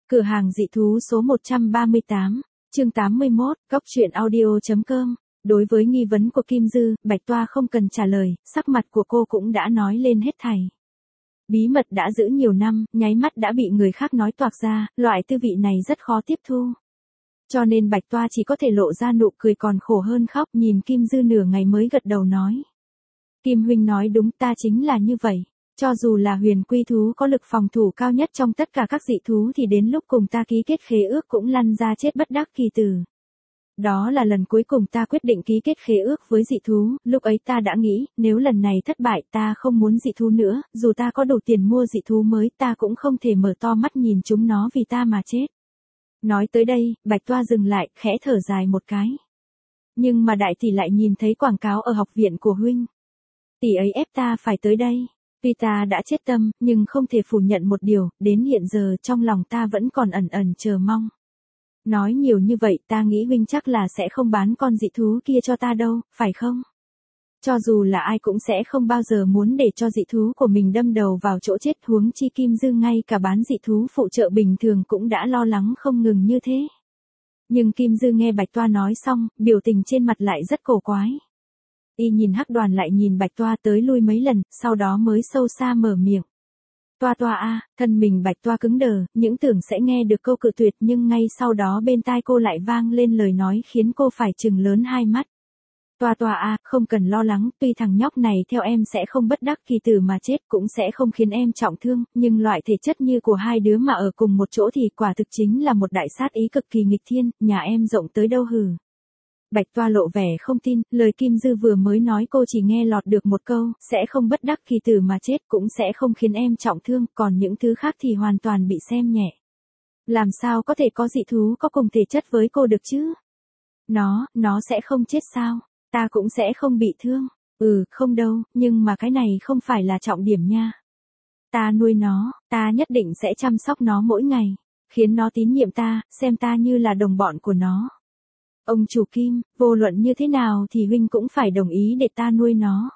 Cửa hàng dị thú số 138, chương 81, góc truyện audio.com. Đối với nghi vấn của Kim Dư, Bạch Toa không cần trả lời, sắc mặt của cô cũng đã nói lên hết thảy. Bí mật đã giữ nhiều năm, nháy mắt đã bị người khác nói toạc ra, loại tư vị này rất khó tiếp thu. Cho nên Bạch Toa chỉ có thể lộ ra nụ cười còn khổ hơn khóc, nhìn Kim Dư nửa ngày mới gật đầu nói. Kim huynh nói đúng, ta chính là như vậy. Cho dù là huyền quy thú có lực phòng thủ cao nhất trong tất cả các dị thú thì đến lúc cùng ta ký kết khế ước cũng lăn ra chết bất đắc kỳ tử. Đó là lần cuối cùng ta quyết định ký kết khế ước với dị thú, lúc ấy ta đã nghĩ, nếu lần này thất bại ta không muốn dị thú nữa, dù ta có đủ tiền mua dị thú mới ta cũng không thể mở to mắt nhìn chúng nó vì ta mà chết. Nói tới đây, Bạch Toa dừng lại, khẽ thở dài một cái. Nhưng mà đại tỷ lại nhìn thấy quảng cáo ở học viện của huynh. Tỷ ấy ép ta phải tới đây. Tuy ta đã chết tâm, nhưng không thể phủ nhận một điều, đến hiện giờ trong lòng ta vẫn còn ẩn ẩn chờ mong. Nói nhiều như vậy ta nghĩ huynh chắc là sẽ không bán con dị thú kia cho ta đâu, phải không? Cho dù là ai cũng sẽ không bao giờ muốn để cho dị thú của mình đâm đầu vào chỗ chết, huống chi Kim Dư ngay cả bán dị thú phụ trợ bình thường cũng đã lo lắng không ngừng như thế. Nhưng Kim Dư nghe Bạch Toa nói xong, biểu tình trên mặt lại rất cổ quái. Y nhìn Hắc Đoàn lại nhìn Bạch Toa tới lui mấy lần, sau đó mới sâu xa mở miệng. Toa Toa a, thân mình Bạch Toa cứng đờ, những tưởng sẽ nghe được câu cự tuyệt nhưng ngay sau đó bên tai cô lại vang lên lời nói khiến cô phải trừng lớn hai mắt. Toa Toa a, không cần lo lắng, tuy thằng nhóc này theo em sẽ không bất đắc kỳ tử mà chết cũng sẽ không khiến em trọng thương, nhưng loại thể chất như của hai đứa mà ở cùng một chỗ thì quả thực chính là một đại sát ý cực kỳ nghịch thiên, nhà em rộng tới đâu hử. Bạch Toa lộ vẻ không tin, lời Kim Dư vừa mới nói cô chỉ nghe lọt được một câu, sẽ không bất đắc kỳ tử mà chết cũng sẽ không khiến em trọng thương, còn những thứ khác thì hoàn toàn bị xem nhẹ. Làm sao có thể có dị thú có cùng thể chất với cô được chứ? Nó sẽ không chết sao? Ta cũng sẽ không bị thương. Không đâu, nhưng mà cái này không phải là trọng điểm nha. Ta nuôi nó, ta nhất định sẽ chăm sóc nó mỗi ngày, khiến nó tín nhiệm ta, xem ta như là đồng bọn của nó. Ông chủ Kim, vô luận như thế nào thì huynh cũng phải đồng ý để ta nuôi nó.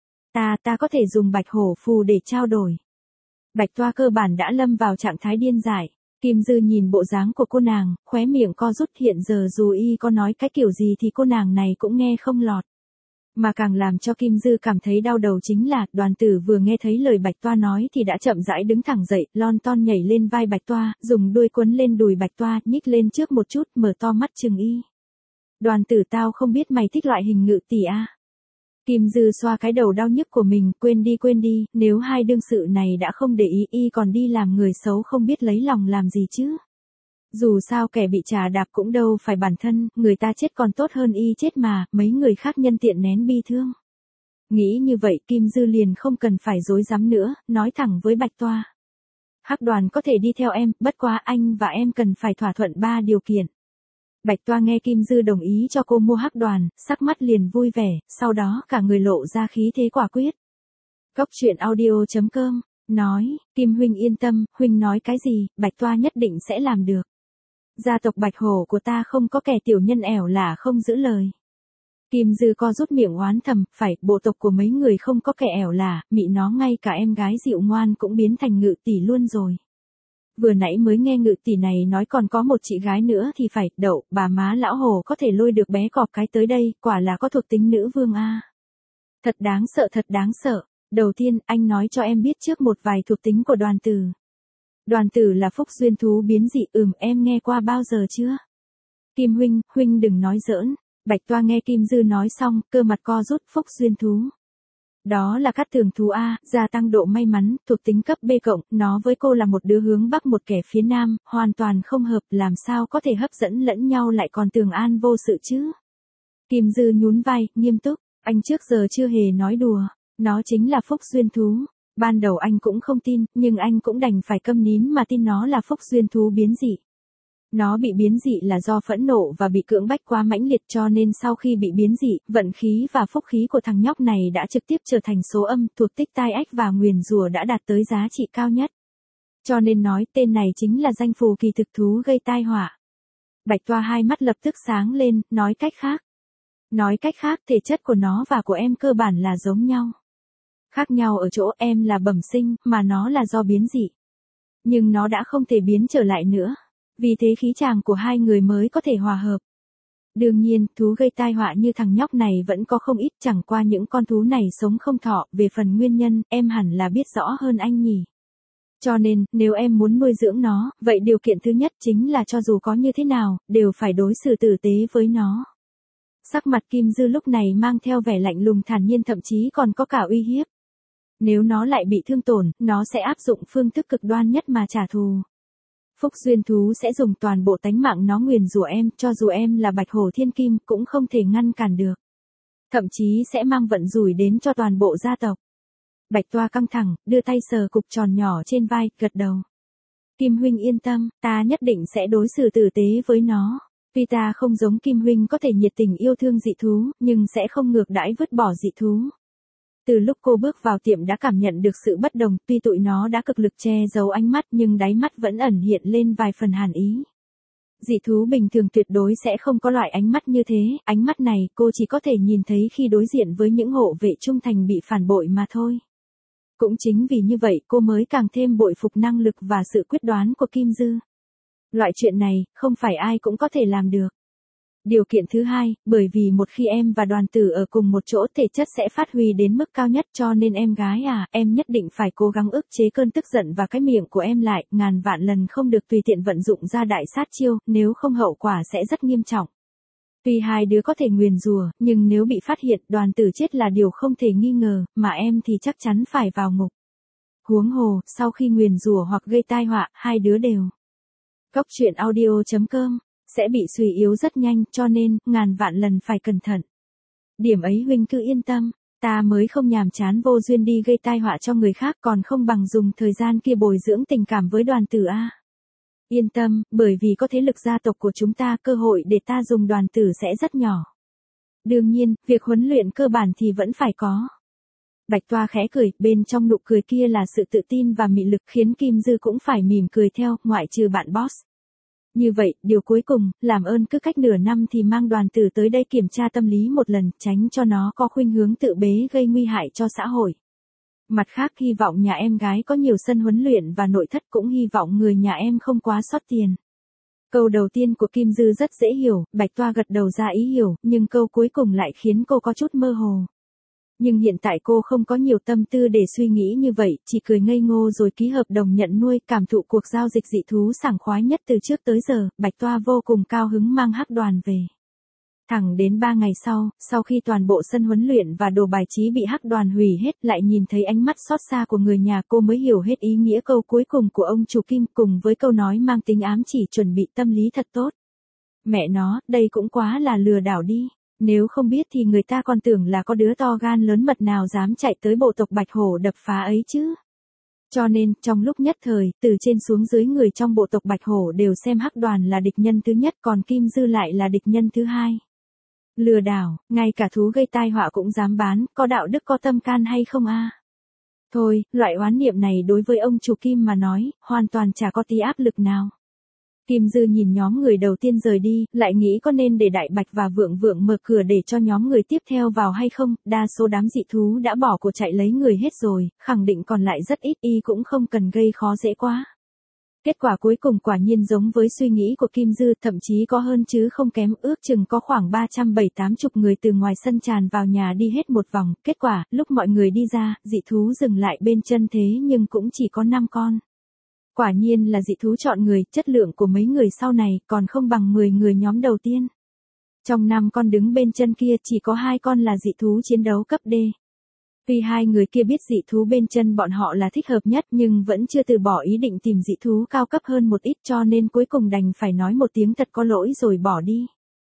Ta có thể dùng bạch hổ phù để trao đổi. Bạch Toa cơ bản đã lâm vào trạng thái điên dại. Kim Dư nhìn bộ dáng của cô nàng, khóe miệng co rút, hiện giờ dù y có nói cái kiểu gì thì cô nàng này cũng nghe không lọt. Mà càng làm cho Kim Dư cảm thấy đau đầu chính là, Đoàn Tử vừa nghe thấy lời Bạch Toa nói thì đã chậm rãi đứng thẳng dậy, lon ton nhảy lên vai Bạch Toa, dùng đuôi quấn lên đùi Bạch Toa, nhích lên trước một chút, mở to mắt chừng y. Đoàn Tử, tao không biết mày thích loại hình ngự tỷ a. Kim Dư xoa cái đầu đau nhức của mình, quên đi, nếu hai đương sự này đã không để ý y còn đi làm người xấu không biết lấy lòng làm gì chứ. Dù sao kẻ bị trà đạp cũng đâu phải bản thân, người ta chết còn tốt hơn y chết mà, mấy người khác nhân tiện nén bi thương. Nghĩ như vậy Kim Dư liền không cần phải dối dám nữa, nói thẳng với Bạch Toa. Hắc Đoàn có thể đi theo em, bất quá anh và em cần phải thỏa thuận 3 điều kiện. Bạch Toa nghe Kim Dư đồng ý cho cô mua Hắc Đoàn, sắc mắt liền vui vẻ, sau đó cả người lộ ra khí thế quả quyết. Góc truyện audio.com, nói, Kim huynh yên tâm, huynh nói cái gì, Bạch Toa nhất định sẽ làm được. Gia tộc Bạch Hổ của ta không có kẻ tiểu nhân ẻo lả không giữ lời. Kim Dư co rút miệng oán thầm, phải, bộ tộc của mấy người không có kẻ ẻo lả, mị nó ngay cả em gái dịu ngoan cũng biến thành ngự tỷ luôn rồi. Vừa nãy mới nghe ngự tỷ này nói còn có một chị gái nữa thì phải, đậu, bà má lão hồ có thể lôi được bé cọp cái tới đây, quả là có thuộc tính nữ vương a. Thật đáng sợ. Đầu tiên, anh nói cho em biết trước một vài thuộc tính của Đoàn Tử. Đoàn Tử là phúc duyên thú biến dị, em nghe qua bao giờ chưa? Kim huynh đừng nói giỡn. Bạch Toa nghe Kim Dư nói xong, cơ mặt co rút, phúc duyên thú. Đó là cát tường thú A, gia tăng độ may mắn, thuộc tính cấp B cộng, nó với cô là một đứa hướng Bắc một kẻ phía Nam, hoàn toàn không hợp, làm sao có thể hấp dẫn lẫn nhau lại còn tường an vô sự chứ? Kim Dư nhún vai, nghiêm túc, anh trước giờ chưa hề nói đùa, nó chính là phúc duyên thú. Ban đầu anh cũng không tin, nhưng anh cũng đành phải câm nín mà tin nó là phúc duyên thú biến dị. Nó bị biến dị là do phẫn nộ và bị cưỡng bách quá mãnh liệt, cho nên sau khi bị biến dị, vận khí và phúc khí của thằng nhóc này đã trực tiếp trở thành số âm, thuộc tích tai ách và nguyền rủa đã đạt tới giá trị cao nhất. Cho nên nói tên này chính là danh phù kỳ thực thú gây tai họa. Bạch Toa hai mắt lập tức sáng lên, nói cách khác thể chất của nó và của em cơ bản là giống nhau. Khác nhau ở chỗ em là bẩm sinh, mà nó là do biến dị. Nhưng nó đã không thể biến trở lại nữa. Vì thế khí chàng của hai người mới có thể hòa hợp. Đương nhiên, thú gây tai họa như thằng nhóc này vẫn có không ít, chẳng qua những con thú này sống không thọ, về phần nguyên nhân, em hẳn là biết rõ hơn anh nhỉ. Cho nên, nếu em muốn nuôi dưỡng nó, vậy điều kiện thứ nhất chính là cho dù có như thế nào, đều phải đối xử tử tế với nó. Sắc mặt Kim Dư lúc này mang theo vẻ lạnh lùng thản nhiên, thậm chí còn có cả uy hiếp. Nếu nó lại bị thương tổn, nó sẽ áp dụng phương thức cực đoan nhất mà trả thù. Phúc duyên thú sẽ dùng toàn bộ tánh mạng nó nguyền rủa em, cho dù em là Bạch Hổ Thiên Kim cũng không thể ngăn cản được. Thậm chí sẽ mang vận rủi đến cho toàn bộ gia tộc. Bạch Toa căng thẳng, đưa tay sờ cục tròn nhỏ trên vai, gật đầu. Kim huynh yên tâm, ta nhất định sẽ đối xử tử tế với nó. Tuy ta không giống Kim huynh có thể nhiệt tình yêu thương dị thú, nhưng sẽ không ngược đãi vứt bỏ dị thú. Từ lúc cô bước vào tiệm đã cảm nhận được sự bất đồng, tuy tụi nó đã cực lực che giấu ánh mắt nhưng đáy mắt vẫn ẩn hiện lên vài phần hàn ý. Dị thú bình thường tuyệt đối sẽ không có loại ánh mắt như thế, ánh mắt này cô chỉ có thể nhìn thấy khi đối diện với những hộ vệ trung thành bị phản bội mà thôi. Cũng chính vì như vậy cô mới càng thêm bội phục năng lực và sự quyết đoán của Kim Dư. Loại chuyện này, không phải ai cũng có thể làm được. Điều kiện thứ hai, bởi vì một khi em và đoàn tử ở cùng một chỗ thể chất sẽ phát huy đến mức cao nhất, cho nên em gái à, em nhất định phải cố gắng ức chế cơn tức giận và cái miệng của em lại, ngàn vạn lần không được tùy tiện vận dụng ra đại sát chiêu, nếu không hậu quả sẽ rất nghiêm trọng. Tuy hai đứa có thể nguyền rủa, nhưng nếu bị phát hiện đoàn tử chết là điều không thể nghi ngờ, mà em thì chắc chắn phải vào ngục. Huống hồ, sau khi nguyền rủa hoặc gây tai họa, hai đứa đều. Cốc truyện audio.com sẽ bị suy yếu rất nhanh, cho nên, ngàn vạn lần phải cẩn thận. Điểm ấy huynh cứ yên tâm, ta mới không nhàm chán vô duyên đi gây tai họa cho người khác, còn không bằng dùng thời gian kia bồi dưỡng tình cảm với đoàn tử a. Yên tâm, bởi vì có thế lực gia tộc của chúng ta, cơ hội để ta dùng đoàn tử sẽ rất nhỏ. Đương nhiên, việc huấn luyện cơ bản thì vẫn phải có. Bạch Toa khẽ cười, bên trong nụ cười kia là sự tự tin và mị lực khiến Kim Dư cũng phải mỉm cười theo, ngoại trừ bạn boss. Như vậy, điều cuối cùng, làm ơn cứ cách nửa năm thì mang đoàn tử tới đây kiểm tra tâm lý một lần, tránh cho nó có khuynh hướng tự bế gây nguy hại cho xã hội. Mặt khác, hy vọng nhà em gái có nhiều sân huấn luyện và nội thất, cũng hy vọng người nhà em không quá xót tiền. Câu đầu tiên của Kim Dư rất dễ hiểu, Bạch Toa gật đầu ra ý hiểu, nhưng câu cuối cùng lại khiến cô có chút mơ hồ. Nhưng hiện tại cô không có nhiều tâm tư để suy nghĩ như vậy, chỉ cười ngây ngô rồi ký hợp đồng nhận nuôi, cảm thụ cuộc giao dịch dị thú sảng khoái nhất từ trước tới giờ. Bạch Toa vô cùng cao hứng mang hắc đoàn về. Thẳng đến 3 ngày sau khi toàn bộ sân huấn luyện và đồ bài trí bị hắc đoàn hủy hết, lại nhìn thấy ánh mắt xót xa của người nhà, cô mới hiểu hết ý nghĩa câu cuối cùng của ông chủ Kim, cùng với câu nói mang tính ám chỉ chuẩn bị tâm lý thật tốt. Mẹ nó, đây cũng quá là lừa đảo đi. Nếu không biết thì người ta còn tưởng là có đứa to gan lớn mật nào dám chạy tới bộ tộc Bạch Hổ đập phá ấy chứ. Cho nên, trong lúc nhất thời, từ trên xuống dưới người trong bộ tộc Bạch Hổ đều xem hắc đoàn là địch nhân thứ nhất, còn Kim Dư lại là địch nhân thứ hai. Lừa đảo, ngay cả thú gây tai họa cũng dám bán, có đạo đức có tâm can hay không a? Thôi, loại oán niệm này đối với ông chủ Kim mà nói, hoàn toàn chả có tí áp lực nào. Kim Dư nhìn nhóm người đầu tiên rời đi, lại nghĩ có nên để Đại Bạch và Vượng Vượng mở cửa để cho nhóm người tiếp theo vào hay không, đa số đám dị thú đã bỏ cuộc chạy lấy người hết rồi, khẳng định còn lại rất ít, y cũng không cần gây khó dễ quá. Kết quả cuối cùng quả nhiên giống với suy nghĩ của Kim Dư, thậm chí có hơn chứ không kém, ước chừng có khoảng 370-80 người từ ngoài sân tràn vào nhà đi hết một vòng, kết quả, lúc mọi người đi ra, dị thú dừng lại bên chân thế nhưng cũng chỉ có 5 con. Quả nhiên là dị thú chọn người, chất lượng của mấy người sau này còn không bằng 10 người nhóm đầu tiên. Trong 5 con đứng bên chân kia chỉ có 2 con là dị thú chiến đấu cấp D. Tuy hai người kia biết dị thú bên chân bọn họ là thích hợp nhất nhưng vẫn chưa từ bỏ ý định tìm dị thú cao cấp hơn một ít, cho nên cuối cùng đành phải nói một tiếng thật có lỗi rồi bỏ đi.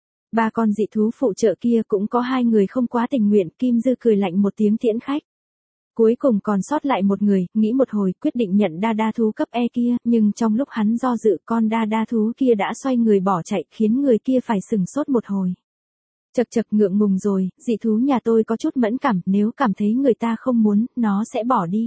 3 con dị thú phụ trợ kia cũng có 2 người không quá tình nguyện, Kim Dư cười lạnh một tiếng tiễn khách. Cuối cùng còn sót lại một người, nghĩ một hồi quyết định nhận đa thú cấp E kia, nhưng trong lúc hắn do dự con đa thú kia đã xoay người bỏ chạy, khiến người kia phải sừng sốt một hồi. Chật ngượng ngùng rồi, dị thú nhà tôi có chút mẫn cảm, nếu cảm thấy người ta không muốn, nó sẽ bỏ đi.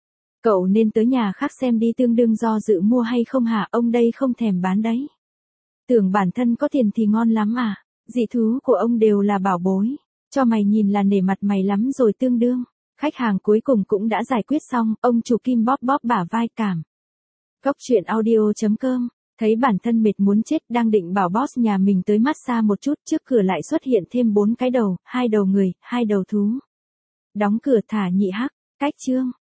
Cậu nên tới nhà khác xem đi, tương đương do dự mua hay không hả, ông đây không thèm bán đấy. Tưởng bản thân có tiền thì ngon lắm à, dị thú của ông đều là bảo bối, cho mày nhìn là nể mặt mày lắm rồi tương đương. Khách hàng cuối cùng cũng đã giải quyết xong, ông chủ Kim bóp bả vai cảm. Cốc truyện audio.com Thấy bản thân mệt muốn chết, đang định bảo boss nhà mình tới massage một chút, trước cửa lại xuất hiện thêm 4 cái đầu, 2 đầu người, 2 đầu thú. Đóng cửa thả nhị hắc, cách chương.